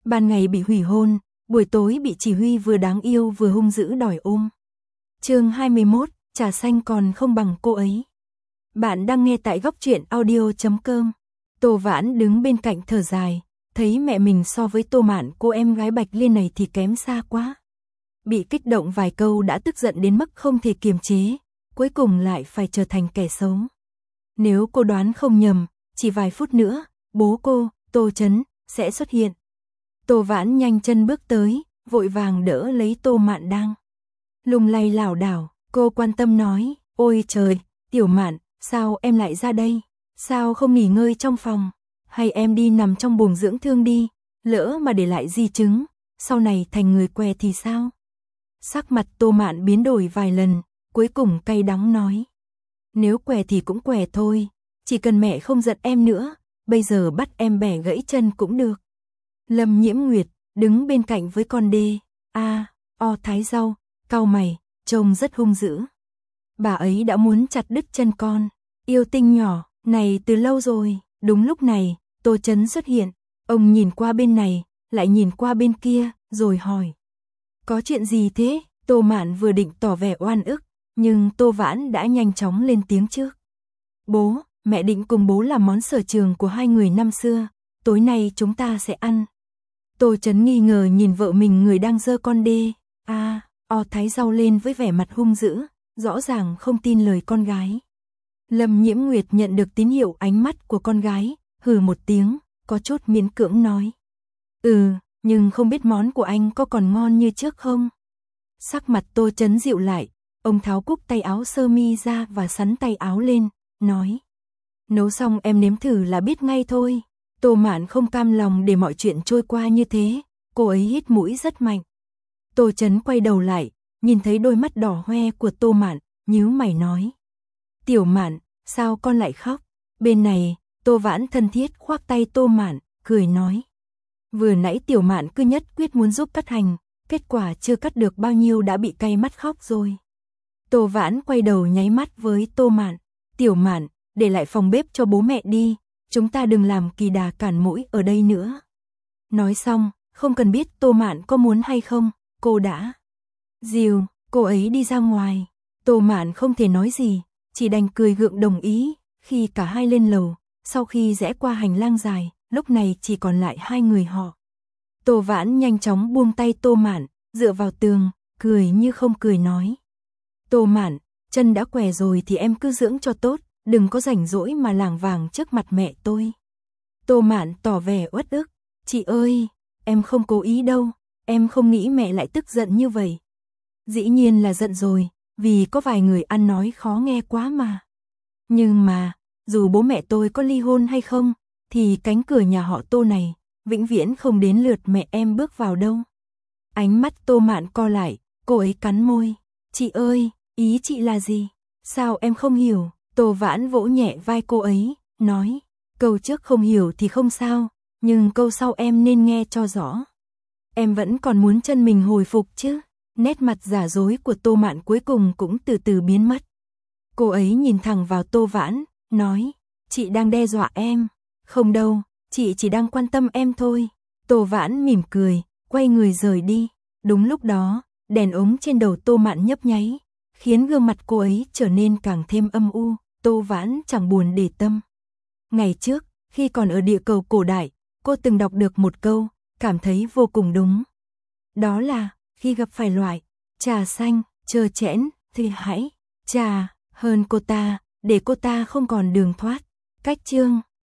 Ban ngày bị hủy hôn, buổi tối bị chỉ huy vừa đáng yêu vừa hung dữ đòi ôm. Chương 21, trà xanh còn không bằng cô ấy. Bạn đang nghe tại góc truyện audio.com. Tô Vãn đứng bên cạnh thở dài, thấy mẹ mình so với Tô Mạn, cô em gái Bạch Liên này thì kém xa quá. Bị kích động vài câu đã tức giận đến mức không thể kiềm chế, cuối cùng lại phải trở thành kẻ xấu. Nếu cô đoán không nhầm, chỉ vài phút nữa, bố cô, Tô Chấn, sẽ xuất hiện. Tô Vãn nhanh chân bước tới, vội vàng đỡ lấy Tô Mạn đang lung lay lảo đảo, cô quan tâm nói, ôi trời, Tiểu Mạn, sao em lại ra đây? Sao không nghỉ ngơi trong phòng? Hay em đi nằm trong buồng dưỡng thương đi, lỡ mà để lại di chứng, sau này thành người què thì sao? Sắc mặt Tô Mạn biến đổi vài lần, cuối cùng cay đắng nói. Nếu què thì cũng què thôi, chỉ cần mẹ không giận em nữa, bây giờ bắt em bẻ gãy chân cũng được. Lâm Nhiễm Nguyệt, đứng bên cạnh với con đê, Thái Rau, cau mày, trông rất hung dữ. Bà ấy đã muốn chặt đứt chân con, yêu tinh nhỏ, này từ lâu rồi. Đúng lúc này, Tô Chấn xuất hiện, ông nhìn qua bên này, lại nhìn qua bên kia, rồi hỏi. Có chuyện gì thế? Tô Mạn vừa định tỏ vẻ oan ức, nhưng Tô Vãn đã nhanh chóng lên tiếng trước. Bố, mẹ định cùng bố làm món sở trường của hai người năm xưa, tối nay chúng ta sẽ ăn. Tô Chấn nghi ngờ nhìn vợ mình người đang giơ con đê, Thái Rau lên với vẻ mặt hung dữ, rõ ràng không tin lời con gái. Lâm Nhiễm Nguyệt nhận được tín hiệu ánh mắt của con gái, hừ một tiếng, có chút miễn cưỡng nói. Nhưng không biết món của anh có còn ngon như trước không? Sắc mặt Tô Chấn dịu lại, ông tháo cúc tay áo sơ mi ra và sắn tay áo lên, nói. Nấu xong em nếm thử là biết ngay thôi. Tô Mạn không cam lòng để mọi chuyện trôi qua như thế, cô ấy hít mũi rất mạnh. Tô Chấn quay đầu lại, nhìn thấy đôi mắt đỏ hoe của Tô Mạn, nhíu mày nói. Tiểu Mạn, sao con lại khóc? Bên này, Tô Vãn thân thiết khoác tay Tô Mạn, cười nói. Vừa nãy Tiểu Mạn cứ nhất quyết muốn giúp cắt hành, kết quả chưa cắt được bao nhiêu đã bị cay mắt khóc rồi. Tô Vãn quay đầu nháy mắt với Tô Mạn. Tiểu Mạn, để lại phòng bếp cho bố mẹ đi, chúng ta đừng làm kỳ đà cản mũi ở đây nữa. Nói xong, không cần biết Tô Mạn có muốn hay không, cô đã dìu cô ấy đi ra ngoài. Tô Mạn không thể nói gì, chỉ đành cười gượng đồng ý. Khi cả hai lên lầu, sau khi rẽ qua hành lang dài, lúc này chỉ còn lại hai người họ. Tô Vãn nhanh chóng buông tay Tô Mạn, dựa vào tường, cười như không cười nói. Tô Mạn, chân đã què rồi thì em cứ dưỡng cho tốt, đừng có rảnh rỗi mà lảng vảng trước mặt mẹ tôi. Tô Mạn tỏ vẻ uất ức. Chị ơi, em không cố ý đâu, em không nghĩ mẹ lại tức giận như vậy. Dĩ nhiên là giận rồi, vì có vài người ăn nói khó nghe quá mà. Nhưng mà, dù bố mẹ tôi có ly hôn hay không, thì cánh cửa nhà họ Tô này, vĩnh viễn không đến lượt mẹ em bước vào đâu. Ánh mắt Tô Mạn co lại, cô ấy cắn môi. Chị ơi, ý chị là gì? Sao em không hiểu? Tô Vãn vỗ nhẹ vai cô ấy, nói. Câu trước không hiểu thì không sao, nhưng câu sau em nên nghe cho rõ. Em vẫn còn muốn chân mình hồi phục chứ? Nét mặt giả dối của Tô Mạn cuối cùng cũng từ từ biến mất. Cô ấy nhìn thẳng vào Tô Vãn, nói. Chị đang đe dọa em. Không đâu, chị chỉ đang quan tâm em thôi. Tô Vãn mỉm cười, quay người rời đi. Đúng lúc đó, đèn ống trên đầu Tô Mạn nhấp nháy, khiến gương mặt cô ấy trở nên càng thêm âm u. Tô Vãn chẳng buồn để tâm. Ngày trước, khi còn ở địa cầu cổ đại, cô từng đọc được một câu, cảm thấy vô cùng đúng. Đó là, khi gặp phải loại trà xanh, trơ trẽn, thì hãy trà hơn cô ta, để cô ta không còn đường thoát. Cách chương